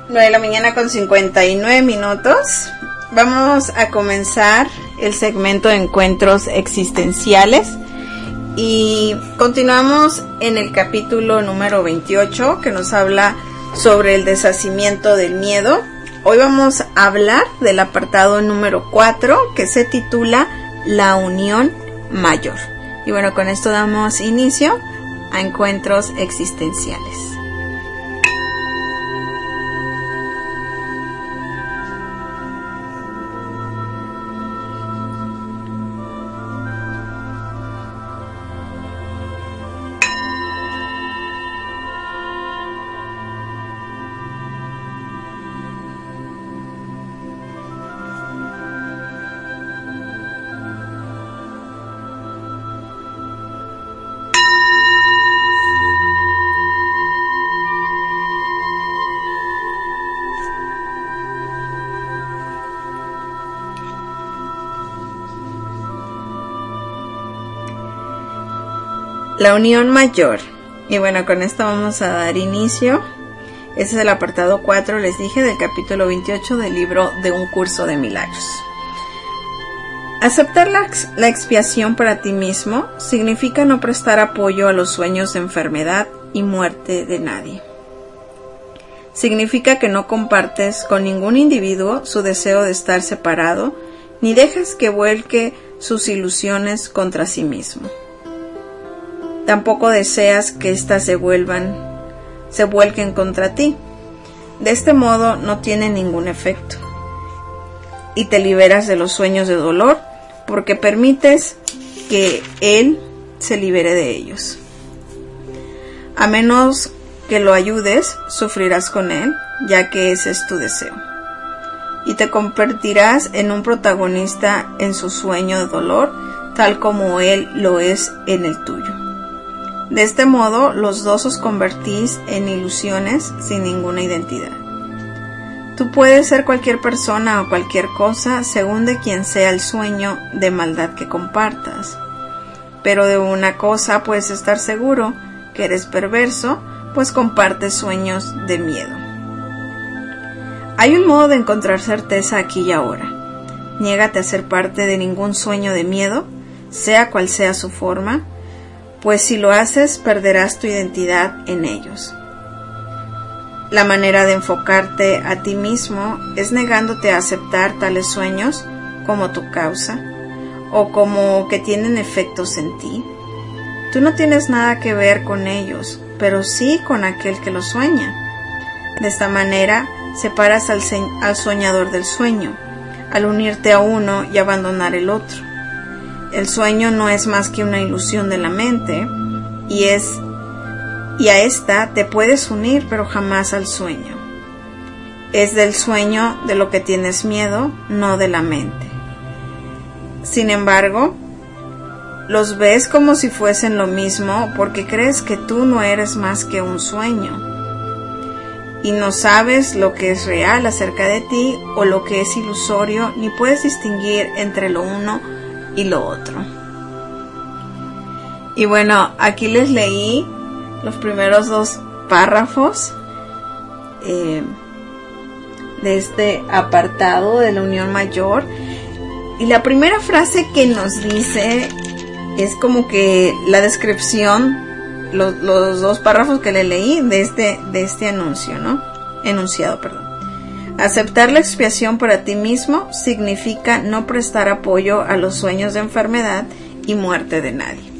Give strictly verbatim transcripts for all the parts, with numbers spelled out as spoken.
nueve de la mañana con cincuenta y nueve minutos. Vamos a comenzar el segmento de encuentros existenciales y continuamos en el capítulo número veintiocho, que nos habla sobre el deshacimiento del miedo. Hoy vamos a hablar del apartado número cuatro, que se titula La Unión Mayor. Y bueno, con esto damos inicio a encuentros existenciales. La unión mayor. Y bueno, con esto vamos a dar inicio. Este es el apartado cuatro, les dije, del capítulo veintiocho del libro de Un Curso de Milagros. Aceptar la, la expiación para ti mismo significa no prestar apoyo a los sueños de enfermedad y muerte de nadie. Significa que no compartes con ningún individuo su deseo de estar separado, ni dejas que vuelque sus ilusiones contra sí mismo. Tampoco deseas que éstas se vuelvan, se vuelquen contra ti. De este modo no tiene ningún efecto. Y te liberas de los sueños de dolor porque permites que él se libere de ellos. A menos que lo ayudes, sufrirás con él, ya que ese es tu deseo. Y te convertirás en un protagonista en su sueño de dolor, tal como él lo es en el tuyo. De este modo, los dos os convertís en ilusiones sin ninguna identidad. Tú puedes ser cualquier persona o cualquier cosa según de quien sea el sueño de maldad que compartas. Pero de una cosa puedes estar seguro, que eres perverso, pues compartes sueños de miedo. Hay un modo de encontrar certeza aquí y ahora. Niégate a ser parte de ningún sueño de miedo, sea cual sea su forma, pues si lo haces perderás tu identidad en ellos. La manera de enfocarte a ti mismo es negándote a aceptar tales sueños como tu causa o como que tienen efectos en ti. Tú no tienes nada que ver con ellos, pero sí con aquel que los sueña. De esta manera separas al, al soñador del sueño, al unirte a uno y abandonar el otro. El sueño no es más que una ilusión de la mente y es y a esta te puedes unir, pero jamás al sueño. Es del sueño de lo que tienes miedo, no de la mente. Sin embargo, los ves como si fuesen lo mismo porque crees que tú no eres más que un sueño y no sabes lo que es real acerca de ti o lo que es ilusorio, ni puedes distinguir entre lo uno y lo otro. Y bueno, aquí les leí los primeros dos párrafos eh, de este apartado de la unión mayor, y la primera frase que nos dice es como que la descripción, los, los dos párrafos que le leí de este, de este anuncio, ¿no? Enunciado, perdón. Aceptar la expiación para ti mismo significa no prestar apoyo a los sueños de enfermedad y muerte de nadie.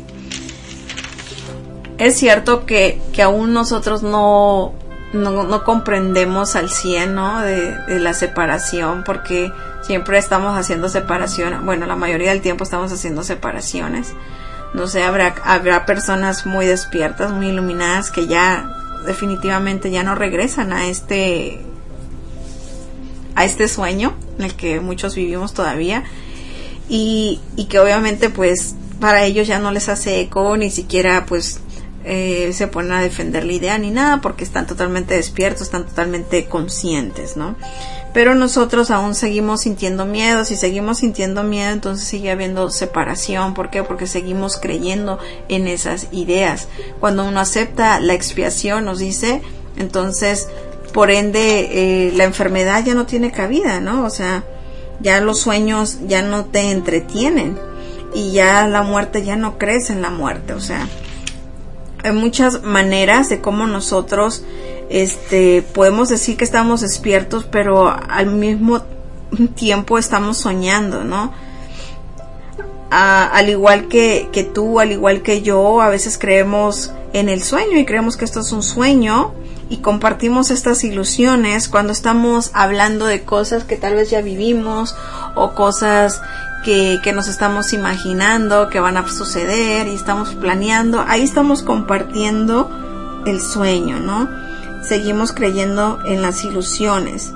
Es cierto que, que aún nosotros no, no, no comprendemos al cien, ¿no? de, de la separación, porque siempre estamos haciendo separación. Bueno, la mayoría del tiempo estamos haciendo separaciones. No sé, habrá, habrá personas muy despiertas, muy iluminadas, que ya definitivamente ya no regresan a este... a este sueño en el que muchos vivimos todavía y, y que obviamente pues para ellos ya no les hace eco, ni siquiera pues eh, se ponen a defender la idea ni nada, porque están totalmente despiertos, están totalmente conscientes, ¿no? Pero nosotros aún seguimos sintiendo miedo. Si seguimos sintiendo miedo, entonces sigue habiendo separación. ¿Por qué? Porque seguimos creyendo en esas ideas. Cuando uno acepta la expiación, nos dice, entonces por ende eh, la enfermedad ya no tiene cabida, ¿no? O sea, ya los sueños ya no te entretienen y ya la muerte ya no crees en la muerte. O sea, hay muchas maneras de cómo nosotros este podemos decir que estamos despiertos, pero al mismo tiempo estamos soñando, ¿no? A, al igual que, que tú, al igual que yo, a veces creemos en el sueño y creemos que esto es un sueño y compartimos estas ilusiones cuando estamos hablando de cosas que tal vez ya vivimos o cosas que, que nos estamos imaginando que van a suceder y estamos planeando. Ahí estamos compartiendo el sueño, ¿no? Seguimos creyendo en las ilusiones.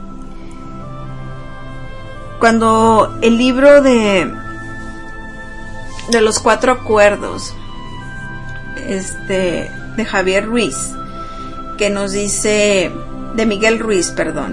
Cuando el libro de de los cuatro acuerdos este de Javier Ruiz, que nos dice, de Miguel Ruiz, perdón,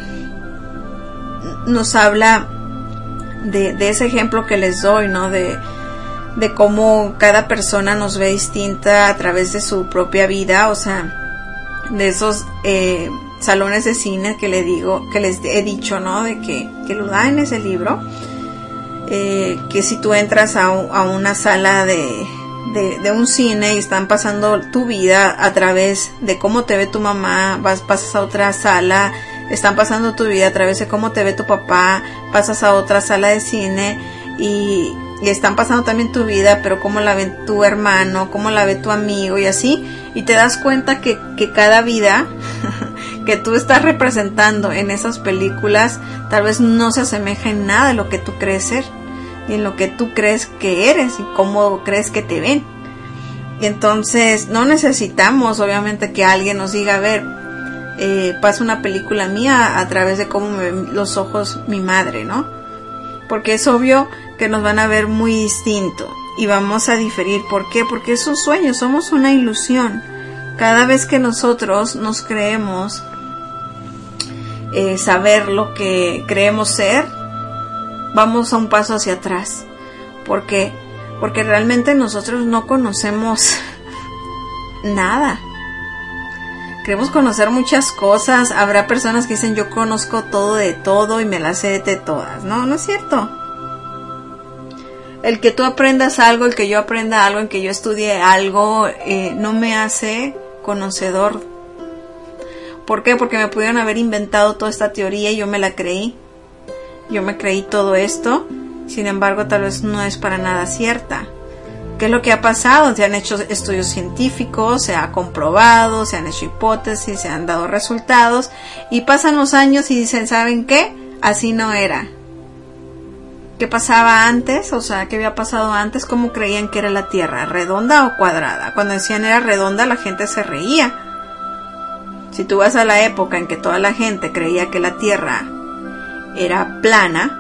nos habla de, de ese ejemplo que les doy, ¿no? De, de cómo cada persona nos ve distinta a través de su propia vida, o sea, de esos eh, salones de cine que le digo, que les he dicho, ¿no? De que, que lo da en ese libro, eh, que si tú entras a, a una sala de De, de un cine y están pasando tu vida a través de cómo te ve tu mamá, vas, pasas a otra sala, están pasando tu vida a través de cómo te ve tu papá, pasas a otra sala de cine y, y están pasando también tu vida, pero cómo la ve tu hermano, cómo la ve tu amigo y así, y te das cuenta que, que cada vida que tú estás representando en esas películas tal vez no se asemeja en nada de lo que tú crees ser y en lo que tú crees que eres y cómo crees que te ven. Y entonces no necesitamos obviamente que alguien nos diga, a ver, eh, pasa una película mía a través de cómo me ven los ojos mi madre, ¿no? Porque es obvio que nos van a ver muy distinto y vamos a diferir. ¿Por qué? Porque es un sueño, somos una ilusión. Cada vez que nosotros nos creemos eh, saber lo que creemos ser, vamos a un paso hacia atrás. ¿Por qué? Porque realmente nosotros no conocemos nada. Queremos conocer muchas cosas. Habrá personas que dicen, yo conozco todo de todo y me las sé de todas. No, no es cierto. El que tú aprendas algo, el que yo aprenda algo, el que yo estudie algo, eh, no me hace conocedor. ¿Por qué? Porque me pudieron haber inventado toda esta teoría y yo me la creí. Yo me creí todo esto, sin embargo tal vez no es para nada cierta. ¿Qué es lo que ha pasado? Se han hecho estudios científicos, se ha comprobado, se han hecho hipótesis, se han dado resultados y pasan los años y dicen, ¿saben qué? Así no era. ¿Qué pasaba antes? O sea, ¿qué había pasado antes? ¿Cómo creían que era la Tierra? ¿Redonda o cuadrada? Cuando decían era redonda, la gente se reía. Si tú vas a la época en que toda la gente creía que la Tierra era plana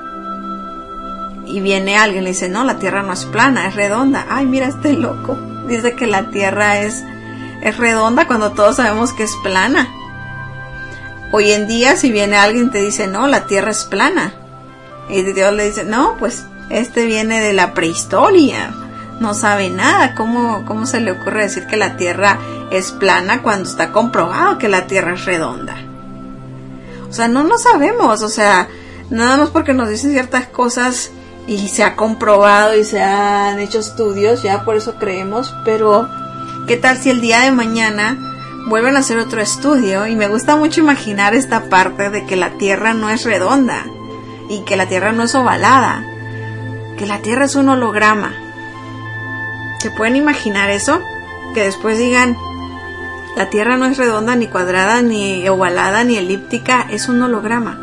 y viene alguien y le dice, no, la Tierra no es plana, es redonda. Ay, mira este loco, dice que la Tierra es, es redonda cuando todos sabemos que es plana. Hoy en día si viene alguien y te dice, no, la Tierra es plana, y Dios le dice, no, pues este viene de la prehistoria, no sabe nada. ¿Cómo, cómo se le ocurre decir que la Tierra es plana cuando está comprobado que la Tierra es redonda? O sea, no lo sabemos, o sea, nada más porque nos dicen ciertas cosas y se ha comprobado y se han hecho estudios, ya por eso creemos. Pero ¿qué tal si el día de mañana vuelven a hacer otro estudio? Y me gusta mucho imaginar esta parte de que la Tierra no es redonda y que la Tierra no es ovalada, que la Tierra es un holograma. ¿Se pueden imaginar eso? Que después digan, la Tierra no es redonda, ni cuadrada, ni ovalada, ni elíptica, es un holograma.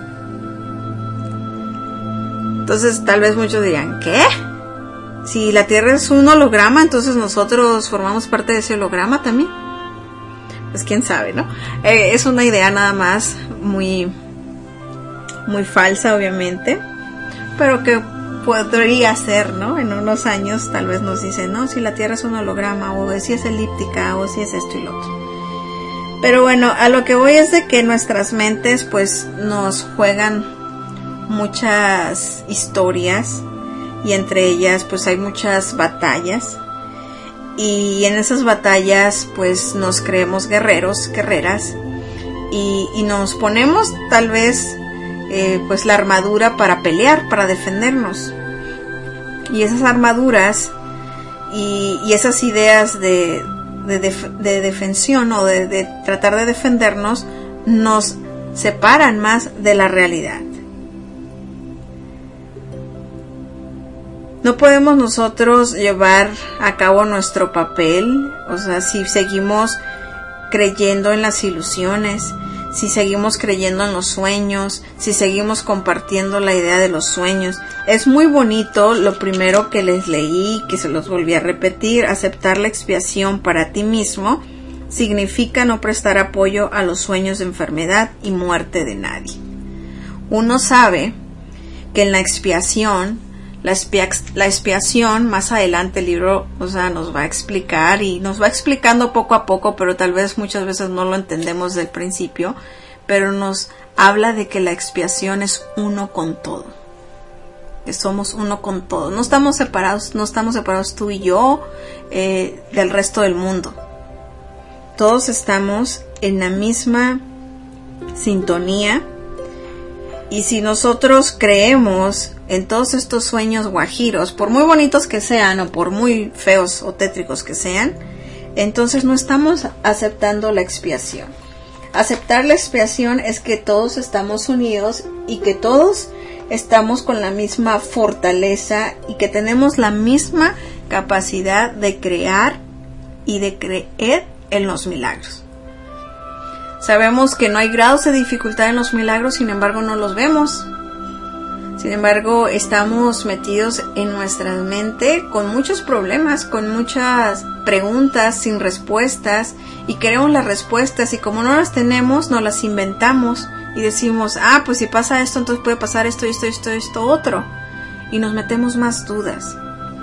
Entonces tal vez muchos dirán, ¿qué? Si la Tierra es un holograma, entonces nosotros formamos parte de ese holograma también. Pues quién sabe, ¿no? Eh, es una idea nada más muy, muy falsa, obviamente, pero que podría ser, ¿no? En unos años tal vez nos dicen, no, si la Tierra es un holograma, o si es elíptica, o si es esto y lo otro. Pero bueno, a lo que voy es de que nuestras mentes pues nos juegan muchas historias, y entre ellas pues hay muchas batallas, y en esas batallas pues nos creemos guerreros, guerreras, y, y nos ponemos tal vez eh, pues la armadura para pelear, para defendernos. Y esas armaduras y, y esas ideas de, de, def, de defensión o de, de tratar de defendernos nos separan más de la realidad. No podemos nosotros llevar a cabo nuestro papel, o sea, si seguimos creyendo en las ilusiones, si seguimos creyendo en los sueños, si seguimos compartiendo la idea de los sueños. Es muy bonito lo primero que les leí, que se los volví a repetir: aceptar la expiación para ti mismo significa no prestar apoyo a los sueños de enfermedad y muerte de nadie. Uno sabe que en la expiación, La, expia la expiación, más adelante el libro, o sea, nos va a explicar y nos va explicando poco a poco, pero tal vez muchas veces no lo entendemos del principio, pero nos habla de que la expiación es uno con todo, que somos uno con todo, no estamos separados, no estamos separados tú y yo eh, del resto del mundo, todos estamos en la misma sintonía. Y si nosotros creemos en todos estos sueños guajiros, por muy bonitos que sean o por muy feos o tétricos que sean, entonces no estamos aceptando la expiación. Aceptar la expiación es que todos estamos unidos y que todos estamos con la misma fortaleza y que tenemos la misma capacidad de crear y de creer en los milagros. Sabemos que no hay grados de dificultad en los milagros, sin embargo no los vemos. Sin embargo, estamos metidos en nuestra mente con muchos problemas, con muchas preguntas sin respuestas, y queremos las respuestas, y como no las tenemos, nos las inventamos y decimos, ah, pues si pasa esto, entonces puede pasar esto, esto, esto, esto, otro, y nos metemos más dudas.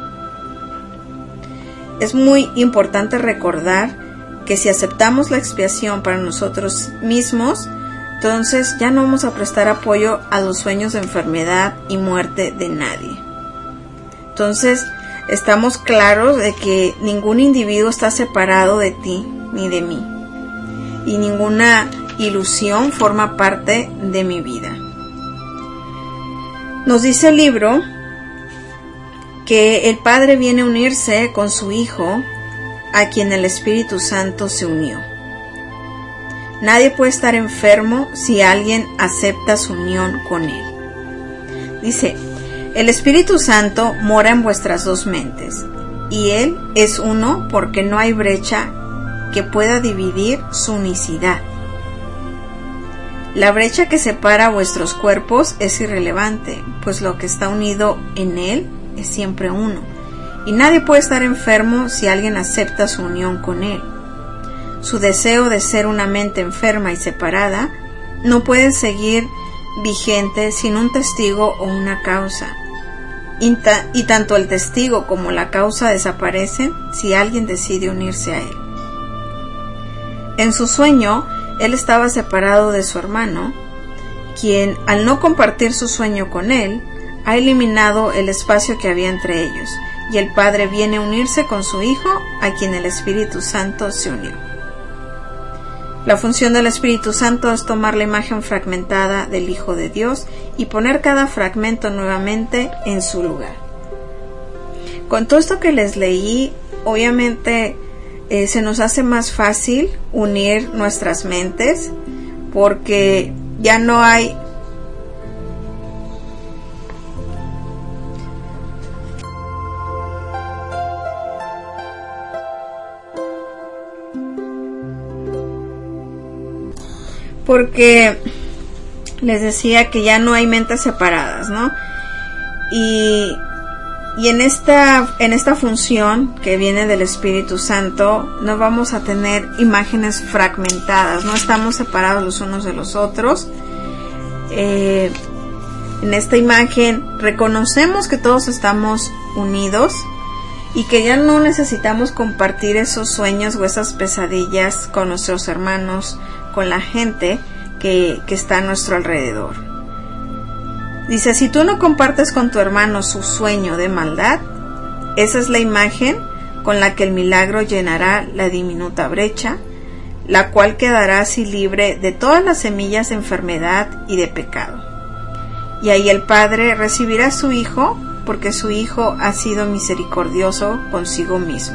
Es muy importante recordar que si aceptamos la expiación para nosotros mismos, entonces ya no vamos a prestar apoyo a los sueños de enfermedad y muerte de nadie. Entonces estamos claros de que ningún individuo está separado de ti ni de mí, y ninguna ilusión forma parte de mi vida. Nos dice el libro que el Padre viene a unirse con su Hijo, a quien el Espíritu Santo se unió. Nadie puede estar enfermo si alguien acepta su unión con él. Dice, el Espíritu Santo mora en vuestras dos mentes, y él es uno porque no hay brecha que pueda dividir su unicidad. La brecha que separa vuestros cuerpos es irrelevante, pues lo que está unido en él es siempre uno. Y nadie puede estar enfermo si alguien acepta su unión con él. Su deseo de ser una mente enferma y separada no puede seguir vigente sin un testigo o una causa. Y, ta y tanto el testigo como la causa desaparecen si alguien decide unirse a él. En su sueño, él estaba separado de su hermano, quien, al no compartir su sueño con él, ha eliminado el espacio que había entre ellos. Y el Padre viene a unirse con su Hijo, a quien el Espíritu Santo se unió. La función del Espíritu Santo es tomar la imagen fragmentada del Hijo de Dios y poner cada fragmento nuevamente en su lugar. Con todo esto que les leí, obviamente eh, se nos hace más fácil unir nuestras mentes, porque ya no hay porque les decía que ya no hay mentes separadas, ¿no? Y, y en esta, en esta función que viene del Espíritu Santo, no vamos a tener imágenes fragmentadas, no estamos separados los unos de los otros. Eh, en esta imagen reconocemos que todos estamos unidos y que ya no necesitamos compartir esos sueños o esas pesadillas con nuestros hermanos, con la gente que, que está a nuestro alrededor. Dice, si tú no compartes con tu hermano su sueño de maldad, esa es la imagen con la que el milagro llenará la diminuta brecha, la cual quedará así libre de todas las semillas de enfermedad y de pecado. Y ahí el Padre recibirá a su Hijo, porque su Hijo ha sido misericordioso consigo mismo.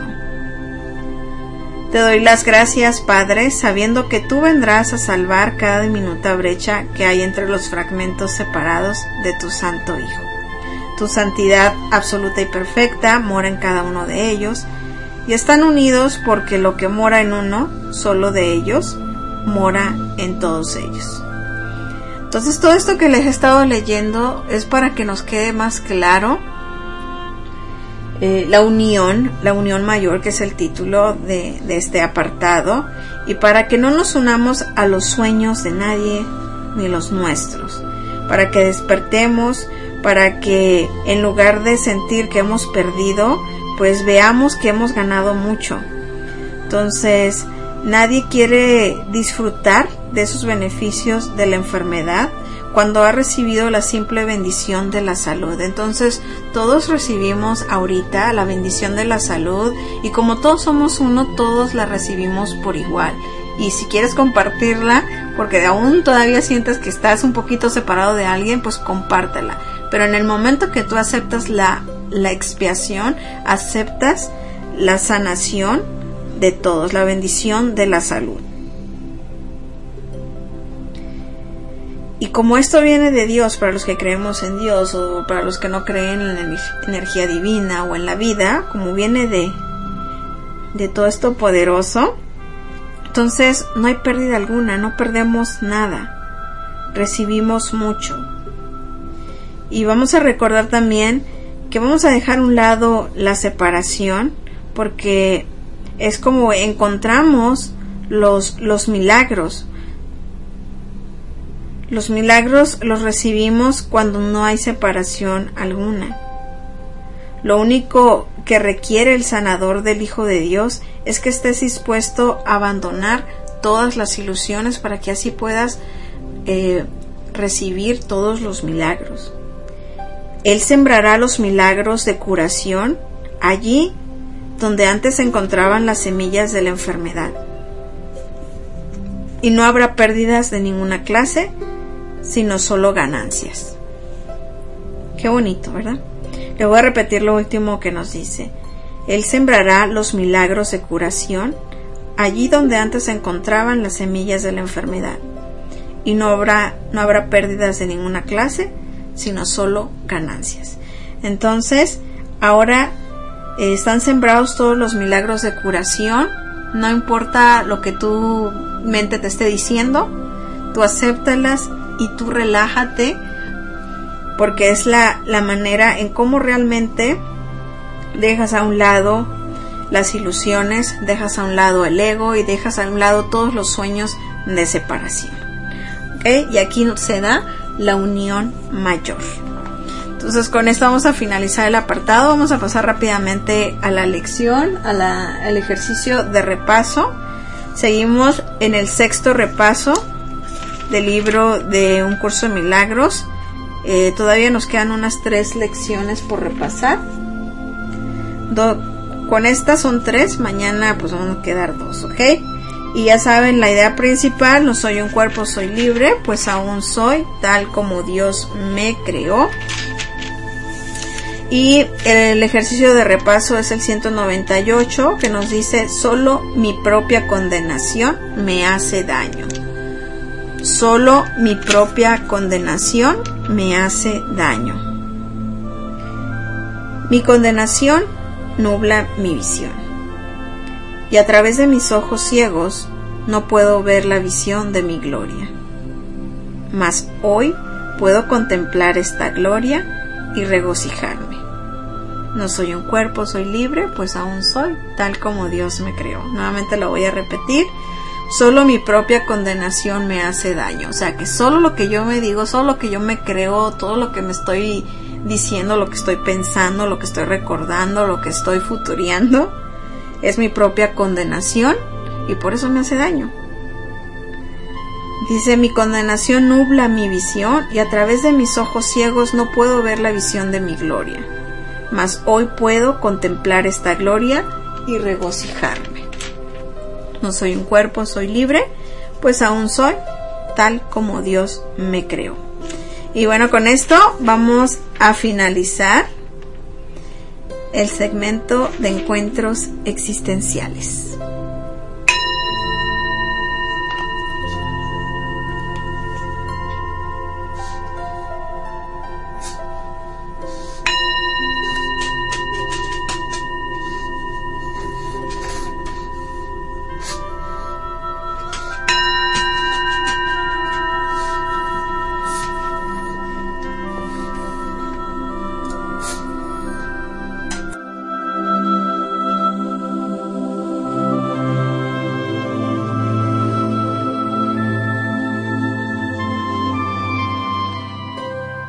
Te doy las gracias, Padre, sabiendo que tú vendrás a salvar cada diminuta brecha que hay entre los fragmentos separados de tu Santo Hijo. Tu santidad absoluta y perfecta mora en cada uno de ellos, y están unidos porque lo que mora en uno, solo de ellos, mora en todos ellos. Entonces todo esto que les he estado leyendo es para que nos quede más claro eh, la unión, la unión mayor, que es el título de, de este apartado, y para que no nos unamos a los sueños de nadie ni los nuestros, para que despertemos, para que en lugar de sentir que hemos perdido, pues veamos que hemos ganado mucho. Entonces, nadie quiere disfrutar de esos beneficios de la enfermedad cuando ha recibido la simple bendición de la salud. Entonces, todos recibimos ahorita la bendición de la salud, y como todos somos uno, todos la recibimos por igual. Y si quieres compartirla, porque aún todavía sientes que estás un poquito separado de alguien, pues compártela. Pero en el momento que tú aceptas la, la expiación, aceptas la sanación de todos, la bendición de la salud. Y como esto viene de Dios, para los que creemos en Dios o para los que no creen en la energía divina o en la vida, como viene de, de todo esto poderoso, entonces no hay pérdida alguna, no perdemos nada, recibimos mucho. Y vamos a recordar también que vamos a dejar a un lado la separación, porque es como encontramos los, los milagros. Los milagros los recibimos cuando no hay separación alguna. Lo único que requiere el sanador del Hijo de Dios es que estés dispuesto a abandonar todas las ilusiones para que así puedas eh, recibir todos los milagros. Él sembrará los milagros de curación allí donde antes se encontraban las semillas de la enfermedad. Y no habrá pérdidas de ninguna clase, sino solo ganancias. Qué bonito, ¿verdad? Le voy a repetir lo último que nos dice. Él sembrará los milagros de curación allí donde antes se encontraban las semillas de la enfermedad. Y no habrá, no habrá pérdidas de ninguna clase, sino solo ganancias. Entonces, ahora eh, están sembrados todos los milagros de curación. No importa lo que tu mente te esté diciendo, tú acéptalas y tú relájate, porque es la, la manera en cómo realmente dejas a un lado las ilusiones, dejas a un lado el ego y dejas a un lado todos los sueños de separación. ¿Okay? Y aquí se da la unión mayor. Entonces, con esto vamos a finalizar el apartado. Vamos a pasar rápidamente a la lección, a la, al ejercicio de repaso. Seguimos en el sexto repaso del libro de Un Curso de Milagros. Eh, todavía nos quedan unas tres lecciones por repasar. Do, con estas son tres, mañana pues vamos a quedar dos, ¿ok? Y ya saben, la idea principal, no soy un cuerpo, soy libre, pues aún soy tal como Dios me creó. Y el ejercicio de repaso es el ciento noventa y ocho, que nos dice: solo mi propia condenación me hace daño. Solo mi propia condenación me hace daño. Mi condenación nubla mi visión, y a través de mis ojos ciegos no puedo ver la visión de mi gloria. Mas hoy puedo contemplar esta gloria y regocijarme. No soy un cuerpo, soy libre, pues aún soy tal como Dios me creó. Nuevamente lo voy a repetir. Solo mi propia condenación me hace daño. O sea, que solo lo que yo me digo, solo lo que yo me creo, todo lo que me estoy diciendo, lo que estoy pensando, lo que estoy recordando, lo que estoy futuriando, es mi propia condenación y por eso me hace daño. Dice: mi condenación nubla mi visión y a través de mis ojos ciegos no puedo ver la visión de mi gloria. Mas hoy puedo contemplar esta gloria y regocijarme. no soy un cuerpo, soy libre, pues aún soy tal como Dios me creó. Y bueno, con esto vamos a finalizar el segmento de encuentros existenciales.